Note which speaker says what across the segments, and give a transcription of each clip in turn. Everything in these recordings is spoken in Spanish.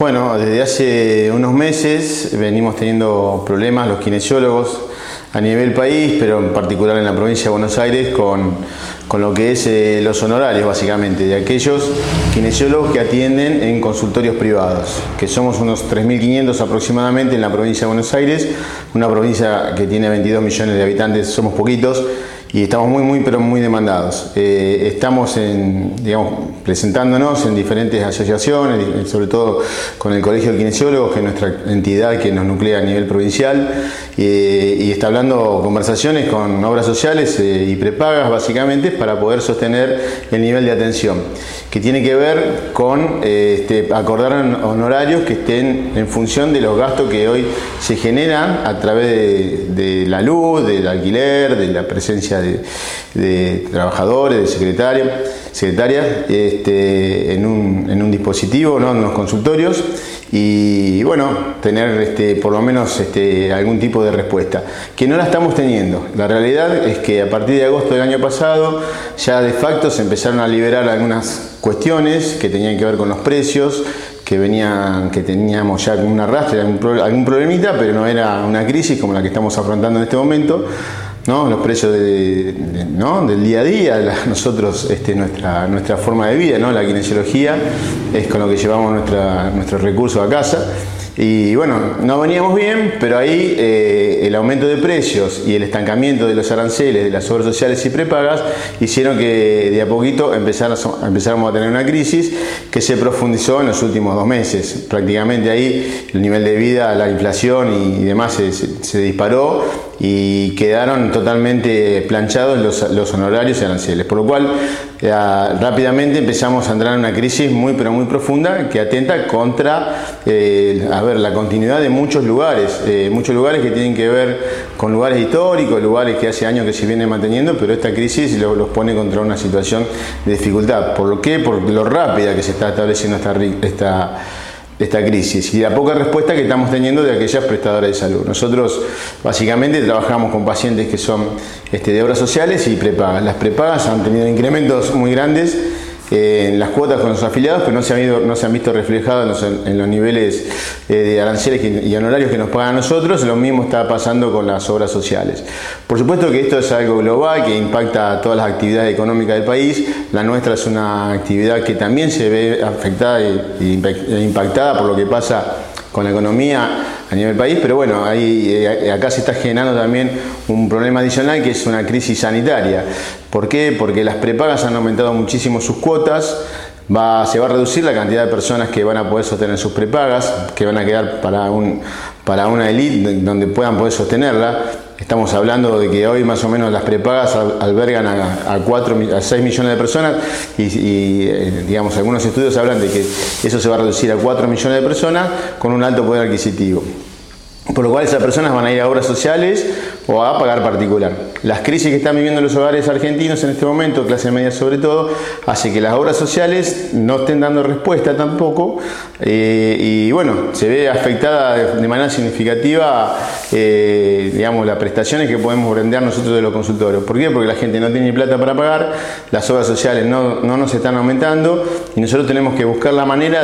Speaker 1: Bueno, desde hace unos meses venimos teniendo problemas los kinesiólogos a nivel país, pero en particular en la provincia de Buenos Aires, con lo que es los honorarios básicamente de aquellos kinesiólogos que atienden en consultorios privados, que somos unos 3.500 aproximadamente en la provincia de Buenos Aires, una provincia que tiene 22 millones de habitantes, somos poquitos y estamos muy demandados. Estamos presentándonos en diferentes asociaciones, sobre todo con el Colegio de Kinesiólogos, que es nuestra entidad que nos nuclea a nivel provincial, y establando conversaciones con obras sociales y prepagas básicamente para poder sostener el nivel de atención, que tiene que ver con acordar honorarios que estén en función de los gastos que hoy se generan a través de la luz, del alquiler, de la presencia de trabajadores, de secretarias en un dispositivo, ¿no? En los consultorios, y bueno, tener por lo menos algún tipo de respuesta, que no la estamos teniendo. La realidad es que a partir de agosto del año pasado ya de facto se empezaron a liberar algunas cuestiones que tenían que ver con los precios, que teníamos ya un arrastre, algún problemita, pero no era una crisis como la que estamos afrontando en este momento, ¿no? Los precios ¿no? del día a día, nosotros nuestra forma de vida, ¿no? La kinesiología es con lo que llevamos nuestros recursos a casa. Y bueno, no veníamos bien, pero ahí el aumento de precios y el estancamiento de los aranceles de las obras sociales y prepagas hicieron que de a poquito empezáramos a tener una crisis que se profundizó en los últimos 2 meses. Prácticamente ahí el nivel de vida, la inflación y demás se disparó y quedaron totalmente planchados los honorarios y aranceles, por lo cual rápidamente empezamos a entrar en una crisis muy profunda que atenta contra la continuidad de muchos lugares que tienen que ver con lugares históricos, lugares que hace años que se vienen manteniendo, pero esta crisis los pone contra una situación de dificultad. ¿Por qué? Por lo rápida que se está estableciendo esta crisis y la poca respuesta que estamos teniendo de aquellas prestadoras de salud. Nosotros básicamente trabajamos con pacientes que son de obras sociales y prepagas. Las prepagas han tenido incrementos muy grandes en las cuotas con los afiliados, pero no se han visto reflejados en los niveles de aranceles y honorarios que nos pagan a nosotros. Lo mismo está pasando con las obras sociales. Por supuesto que esto es algo global que impacta a todas las actividades económicas del país. La nuestra es una actividad que también se ve afectada e impactada por lo que pasa con la economía a nivel país, pero bueno, acá se está generando también un problema adicional que es una crisis sanitaria. ¿Por qué? Porque las prepagas han aumentado muchísimo sus cuotas, se va a reducir la cantidad de personas que van a poder sostener sus prepagas, que van a quedar para una élite donde puedan poder sostenerla. Estamos hablando de que hoy más o menos las prepagas albergan a 6 millones de personas y digamos, algunos estudios hablan de que eso se va a reducir a 4 millones de personas con un alto poder adquisitivo. Por lo cual esas personas van a ir a obras sociales o a pagar particular. Las crisis que están viviendo los hogares argentinos en este momento, clase media sobre todo, hace que las obras sociales no estén dando respuesta tampoco y bueno, se ve afectada de manera significativa digamos, las prestaciones que podemos brindar nosotros de los consultorios. ¿Por qué? Porque la gente no tiene plata para pagar, las obras sociales no nos están aumentando y nosotros tenemos que buscar la manera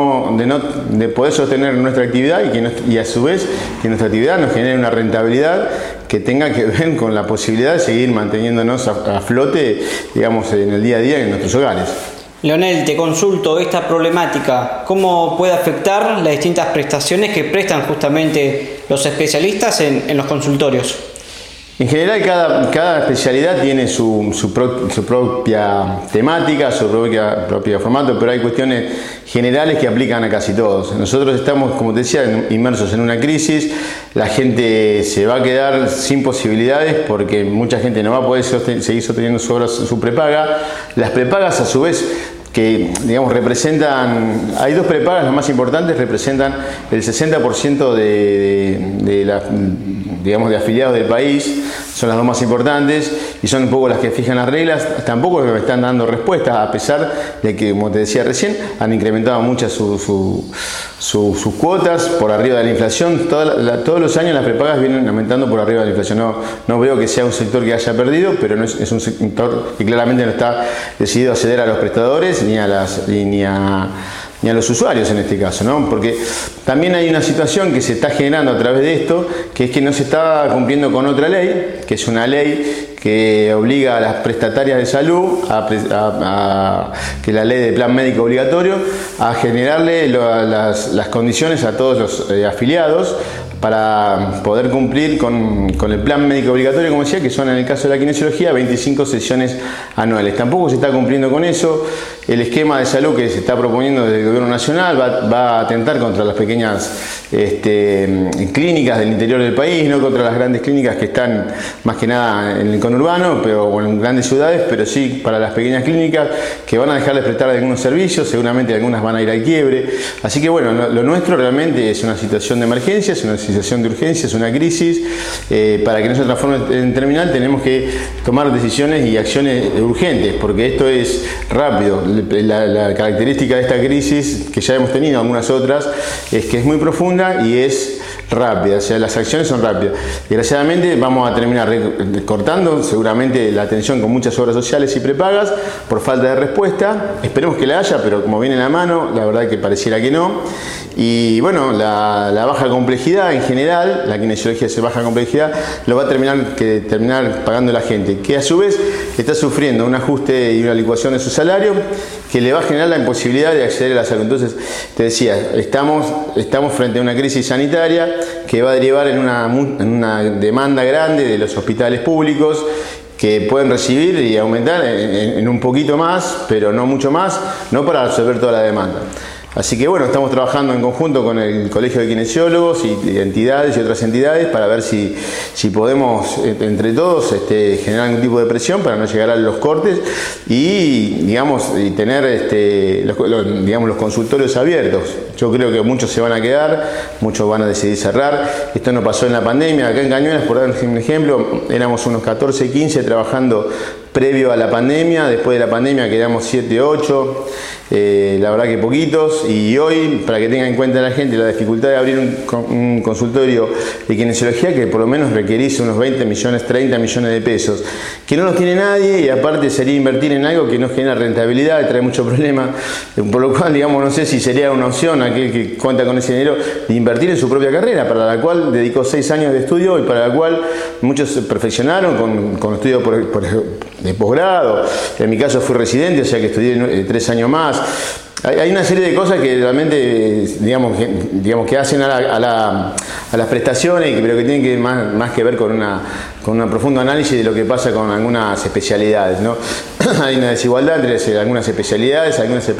Speaker 1: de poder sostener nuestra actividad y a su vez que nuestra actividad nos genere una rentabilidad que tenga que ver con la posibilidad de seguir manteniéndonos a flote, digamos, en el día a día en nuestros hogares.
Speaker 2: Leonel, te consulto esta problemática, ¿cómo puede afectar las distintas prestaciones que prestan justamente los especialistas en los consultorios?
Speaker 1: En general cada especialidad tiene su propia temática, su propio formato, pero hay cuestiones generales que aplican a casi todos. Nosotros estamos, como te decía, inmersos en una crisis, la gente se va a quedar sin posibilidades porque mucha gente no va a poder seguir sosteniendo su prepaga. Las prepagas a su vez que digamos hay 2 prepagas, las más importantes, representan el 60% de afiliados del país, son las 2 más importantes y son un poco las que fijan las reglas. Tampoco me están dando respuesta, a pesar de que, como te decía recién, han incrementado muchas sus cuotas por arriba de la inflación. Todos los años las prepagas vienen aumentando por arriba de la inflación. No veo que sea un sector que haya perdido, pero es un sector que claramente no está decidido a ceder a los prestadores ni a ni a los usuarios en este caso, ¿no? Porque también hay una situación que se está generando a través de esto, que es que no se está cumpliendo con otra ley, que es una ley que obliga a las prestatarias de salud, que es la ley de plan médico obligatorio, a generarle las condiciones a todos los afiliados para poder cumplir con el plan médico obligatorio, como decía, que son en el caso de la kinesiología 25 sesiones anuales. Tampoco se está cumpliendo con eso. El esquema de salud que se está proponiendo desde el gobierno nacional va a atentar contra las pequeñas clínicas del interior del país, no contra las grandes clínicas que están más que nada en el conurbano o en grandes ciudades, pero sí para las pequeñas clínicas que van a dejar de prestar algunos servicios, seguramente algunas van a ir al quiebre. Así que bueno, lo nuestro realmente es una situación de emergencia, es una situación de urgencia, es una crisis. Para que no se transforme en terminal tenemos que tomar decisiones y acciones urgentes, porque esto es rápido. La característica de esta crisis, que ya hemos tenido algunas otras, es que es muy profunda y es rápida, o sea, las acciones son rápidas. Desgraciadamente vamos a terminar cortando seguramente la atención con muchas obras sociales y prepagas por falta de respuesta. Esperemos que la haya, pero como viene en la mano, la verdad que pareciera que no. Y bueno, la baja complejidad en general, la kinesiología de baja complejidad, lo va a terminar pagando la gente, que a su vez está sufriendo un ajuste y una licuación de su salario que le va a generar la imposibilidad de acceder a la salud. Entonces, te decía, estamos frente a una crisis sanitaria que va a derivar en una demanda grande de los hospitales públicos, que pueden recibir y aumentar en un poquito más, pero no mucho más, no para absorber toda la demanda. Así que bueno, estamos trabajando en conjunto con el Colegio de Kinesiólogos y entidades y otras entidades para ver si podemos entre todos generar algún tipo de presión para no llegar a los cortes y tener los consultorios abiertos. Yo creo que muchos se van a quedar, muchos van a decidir cerrar. Esto no pasó en la pandemia. Acá en Cañuelas, por dar un ejemplo, éramos unos 14, 15 trabajando previo a la pandemia. Después de la pandemia quedamos 7, 8. La verdad que poquitos, y hoy, para que tenga en cuenta la gente la dificultad de abrir un consultorio de kinesiología que por lo menos requerís unos 20 millones, 30 millones de pesos, que no los tiene nadie, y aparte sería invertir en algo que no genera rentabilidad y trae mucho problema, por lo cual, no sé si sería una opción aquel que cuenta con ese dinero de invertir en su propia carrera, para la cual dedicó 6 años de estudio y para la cual muchos se perfeccionaron con estudios de posgrado. En mi caso fui residente, o sea que estudié 3 años más. Hay una serie de cosas que realmente, que hacen a las prestaciones, pero que tienen que más que ver con un profundo análisis de lo que pasa con algunas especialidades, ¿no? Hay una desigualdad entre algunas especialidades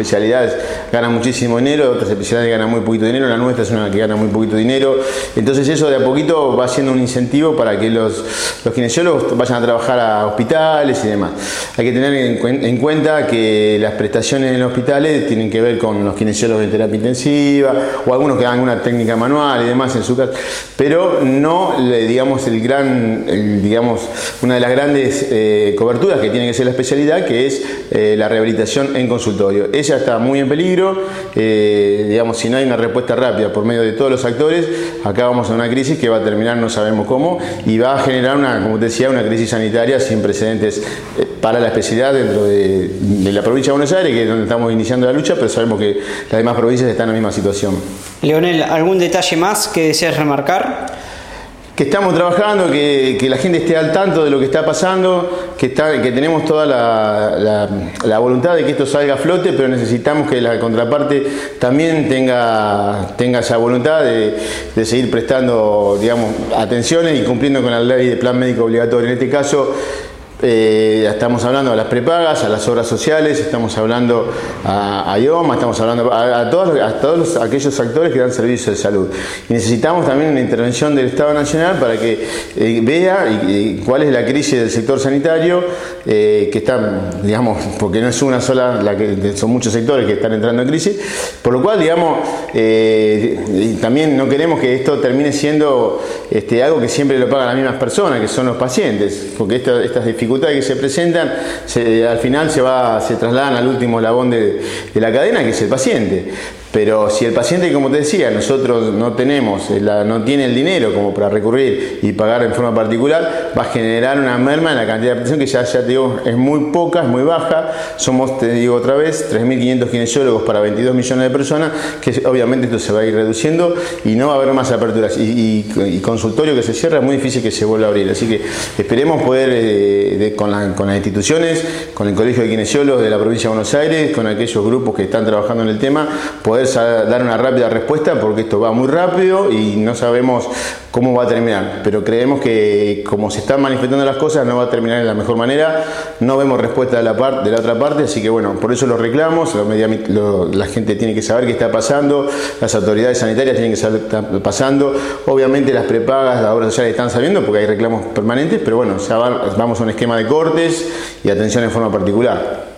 Speaker 1: ganan muchísimo dinero, otras especialidades ganan muy poquito dinero, la nuestra es una que gana muy poquito dinero. Entonces eso de a poquito va siendo un incentivo para que los kinesiólogos vayan a trabajar a hospitales y demás. Hay que tener en cuenta que las prestaciones en los hospitales tienen que ver con los kinesiólogos de terapia intensiva o algunos que hagan una técnica manual y demás en su caso, pero no una de las grandes coberturas que tiene que ser la especialidad, que es la rehabilitación en consultorio. Ella está muy en peligro. Si no hay una respuesta rápida por medio de todos los actores, acá vamos a una crisis que va a terminar no sabemos cómo, y va a generar como te decía, una crisis sanitaria sin precedentes para la especialidad dentro de la provincia de Buenos Aires, que es donde estamos iniciando la lucha, pero sabemos que las demás provincias están en la misma situación.
Speaker 2: Leonel, ¿algún detalle más que deseas remarcar?
Speaker 1: Que estamos trabajando, que la gente esté al tanto de lo que está pasando, que tenemos toda la voluntad de que esto salga a flote, pero necesitamos que la contraparte también tenga esa voluntad de seguir prestando, atenciones y cumpliendo con la ley de plan médico obligatorio. En este caso, estamos hablando a las prepagas, a las obras sociales, estamos hablando a IOMA, estamos hablando a todos aquellos actores que dan servicios de salud. Y necesitamos también una intervención del Estado Nacional para que vea cuál es la crisis del sector sanitario, que está, porque no es una sola, son muchos sectores que están entrando en crisis, por lo cual, también no queremos que esto termine siendo algo que siempre lo pagan las mismas personas, que son los pacientes, porque estas dificultades que se presentan al final se trasladan al último eslabón de la cadena, que es el paciente. Pero si el paciente, como te decía, nosotros no tiene el dinero como para recurrir y pagar en forma particular, va a generar una merma en la cantidad de prestación que ya te digo es muy poca, es muy baja. Somos, te digo otra vez, 3.500 kinesiólogos para 22 millones de personas, que obviamente esto se va a ir reduciendo y no va a haber más aperturas. Y consultorio que se cierra es muy difícil que se vuelva a abrir. Así que esperemos poder, con las instituciones, con el Colegio de Kinesiólogos de la provincia de Buenos Aires, con aquellos grupos que están trabajando en el tema, poder dar una rápida respuesta, porque esto va muy rápido y no sabemos cómo va a terminar, pero creemos que como se están manifestando las cosas no va a terminar de la mejor manera, no vemos respuesta de la otra parte, así que bueno, por eso los reclamos, la gente tiene que saber qué está pasando, las autoridades sanitarias tienen que saber qué está pasando, obviamente las prepagas, las obras sociales están sabiendo porque hay reclamos permanentes, pero bueno, ya vamos a un esquema de cortes y atención en forma particular.